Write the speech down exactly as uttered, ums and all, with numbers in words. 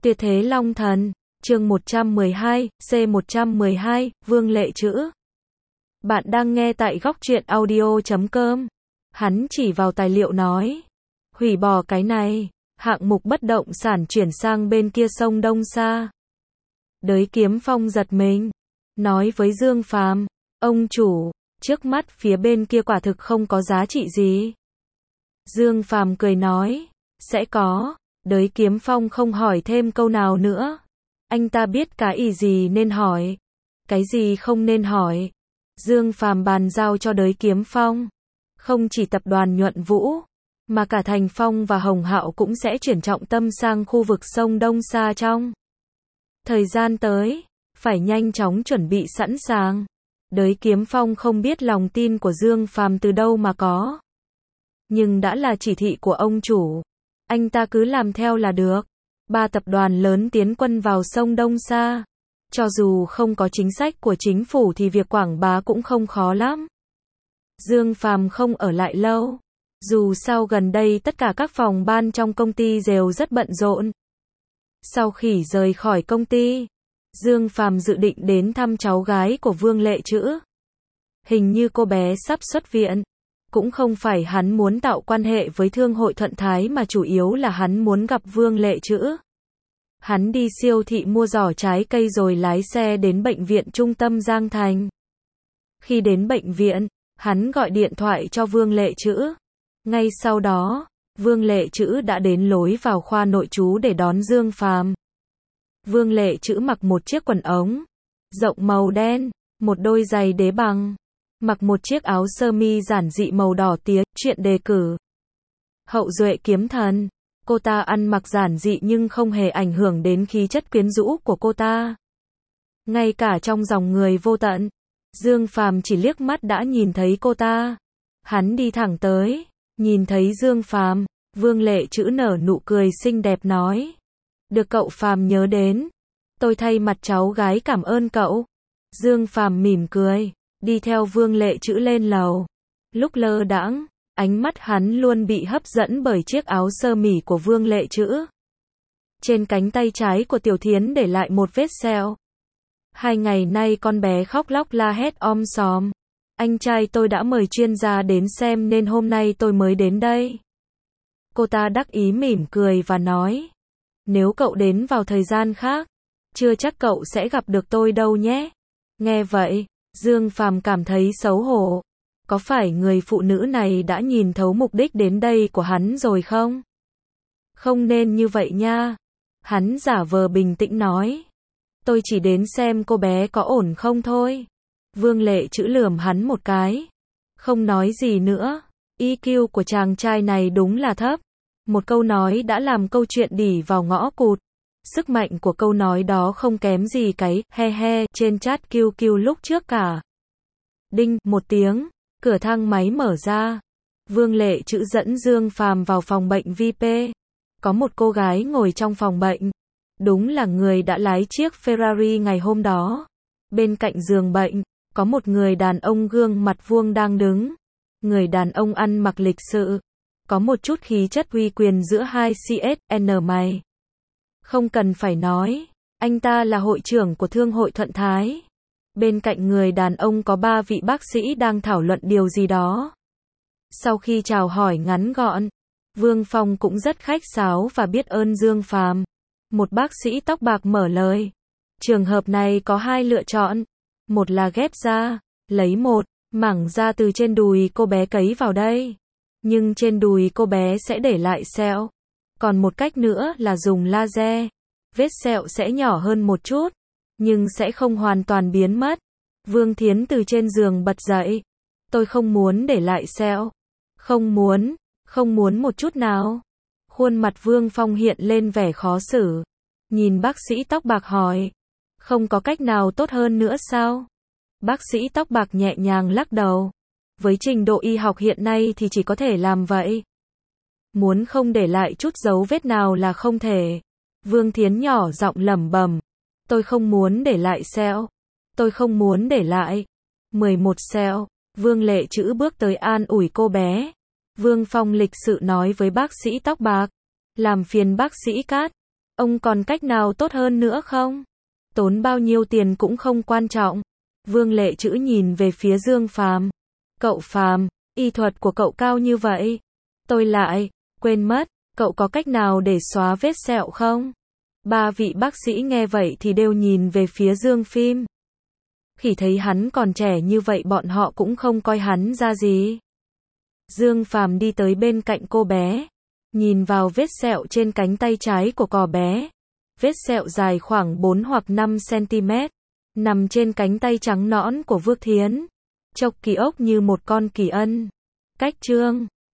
Tuyệt thế Long Thần, chương một trăm mười hai, C một trăm mười hai, Vương Lệ Trữ. Bạn đang nghe tại góc truyện audio chấm com. Hắn chỉ vào tài liệu nói. Hủy bỏ cái này, hạng mục bất động sản chuyển sang bên kia sông Đông Sa. Đới Kiếm Phong giật mình, nói với Dương Phàm, ông chủ, trước mắt phía bên kia quả thực không có giá trị gì. Dương Phàm cười nói, sẽ có. Đới Kiếm Phong không hỏi thêm câu nào nữa. Anh ta biết cái ý gì nên hỏi, cái gì không nên hỏi. Dương Phàm bàn giao cho Đới Kiếm Phong. Không chỉ tập đoàn Nhuận Vũ, mà cả Thành Phong và Hồng Hạo cũng sẽ chuyển trọng tâm sang khu vực sông Đông Sa trong thời gian tới, phải nhanh chóng chuẩn bị sẵn sàng. Đới Kiếm Phong không biết lòng tin của Dương Phàm từ đâu mà có. Nhưng đã là chỉ thị của ông chủ, anh ta cứ làm theo là được. Ba tập đoàn lớn tiến quân vào sông Đông Sa. Cho dù không có chính sách của chính phủ thì việc quảng bá cũng không khó lắm. Dương Phàm không ở lại lâu. Dù sao gần đây tất cả các phòng ban trong công ty đều rất bận rộn. Sau khi rời khỏi công ty, Dương Phàm dự định đến thăm cháu gái của Vương Lệ Trữ. Hình như cô bé sắp xuất viện. Cũng không phải hắn muốn tạo quan hệ với Thương hội Thuận Thái mà chủ yếu là hắn muốn gặp Vương Lệ Trữ. Hắn đi siêu thị mua giỏ trái cây rồi lái xe đến bệnh viện trung tâm Giang Thành. Khi đến bệnh viện, hắn gọi điện thoại cho Vương Lệ Trữ. Ngay sau đó, Vương Lệ Trữ đã đến lối vào khoa nội trú để đón Dương Phàm. Vương Lệ Trữ mặc một chiếc quần ống rộng màu đen, một đôi giày đế bằng, mặc một chiếc áo sơ mi giản dị màu đỏ tía, chuyện đề cử. Hậu duệ kiếm thần, cô ta ăn mặc giản dị nhưng không hề ảnh hưởng đến khí chất quyến rũ của cô ta. Ngay cả trong dòng người vô tận, Dương Phàm chỉ liếc mắt đã nhìn thấy cô ta. Hắn đi thẳng tới, nhìn thấy Dương Phàm, Vương Lệ Trữ nở nụ cười xinh đẹp nói. Được cậu Phàm nhớ đến, tôi thay mặt cháu gái cảm ơn cậu. Dương Phàm mỉm cười, đi theo Vương Lệ Trữ lên lầu. Lúc lơ đãng, ánh mắt hắn luôn bị hấp dẫn bởi chiếc áo sơ mi của Vương Lệ Trữ. Trên cánh tay trái của Tiểu Thiến để lại một vết sẹo. Hai ngày nay con bé khóc lóc la hét om sòm. Anh trai tôi đã mời chuyên gia đến xem nên hôm nay tôi mới đến đây. Cô ta đắc ý mỉm cười và nói. Nếu cậu đến vào thời gian khác, chưa chắc cậu sẽ gặp được tôi đâu nhé. Nghe vậy, Dương Phàm cảm thấy xấu hổ. Có phải người phụ nữ này đã nhìn thấu mục đích đến đây của hắn rồi không? Không nên như vậy nha. Hắn giả vờ bình tĩnh nói. Tôi chỉ đến xem cô bé có ổn không thôi. Vương Lệ Trữ lườm hắn một cái. Không nói gì nữa. i kiu của chàng trai này đúng là thấp. Một câu nói đã làm câu chuyện đỉ vào ngõ cụt. Sức mạnh của câu nói đó không kém gì cái he he trên chat kiu kiu lúc trước cả. Đinh, một tiếng, cửa thang máy mở ra. Vương Lệ Trữ dẫn Dương Phàm vào phòng bệnh vi pi. Có một cô gái ngồi trong phòng bệnh. Đúng là người đã lái chiếc Ferrari ngày hôm đó. Bên cạnh giường bệnh, có một người đàn ông gương mặt vuông đang đứng. Người đàn ông ăn mặc lịch sự. Có một chút khí chất uy quyền giữa hai xê ét en mày. Không cần phải nói, anh ta là hội trưởng của Thương hội Thuận Thái. Bên cạnh người đàn ông có ba vị bác sĩ đang thảo luận điều gì đó. Sau khi chào hỏi ngắn gọn, Vương Phong cũng rất khách sáo và biết ơn Dương Phàm. Một bác sĩ tóc bạc mở lời. Trường hợp này có hai lựa chọn. Một là ghép da, lấy một mảng da từ trên đùi cô bé cấy vào đây. Nhưng trên đùi cô bé sẽ để lại sẹo. Còn một cách nữa là dùng laser. Vết sẹo sẽ nhỏ hơn một chút, nhưng sẽ không hoàn toàn biến mất. Vương Thiến từ trên giường bật dậy. Tôi không muốn để lại sẹo. Không muốn, không muốn một chút nào. Khuôn mặt Vương Phong hiện lên vẻ khó xử. Nhìn bác sĩ tóc bạc hỏi. Không có cách nào tốt hơn nữa sao? Bác sĩ tóc bạc nhẹ nhàng lắc đầu. Với trình độ y học hiện nay thì chỉ có thể làm vậy. Muốn không để lại chút dấu vết nào là không thể. Vương Thiến nhỏ giọng lẩm bẩm. Tôi không muốn để lại sẹo. Tôi không muốn để lại. mười một sẹo. Vương Lệ Trữ bước tới an ủi cô bé. Vương Phong lịch sự nói với bác sĩ tóc bạc. Làm phiền bác sĩ Cát. Ông còn cách nào tốt hơn nữa không? Tốn bao nhiêu tiền cũng không quan trọng. Vương Lệ Trữ nhìn về phía Dương Phàm. Cậu Phàm, y thuật của cậu cao như vậy. Tôi lại, quên mất, cậu có cách nào để xóa vết sẹo không? Ba vị bác sĩ nghe vậy thì đều nhìn về phía Dương Phim. Khi thấy hắn còn trẻ như vậy bọn họ cũng không coi hắn ra gì. Dương Phàm đi tới bên cạnh cô bé. Nhìn vào vết sẹo trên cánh tay trái của cò bé. Vết sẹo dài khoảng bốn hoặc năm xăng-ti-mét. Nằm trên cánh tay trắng nõn của Vương Thiến. Chọc kỳ ốc như một con kỳ ân. Cách trương.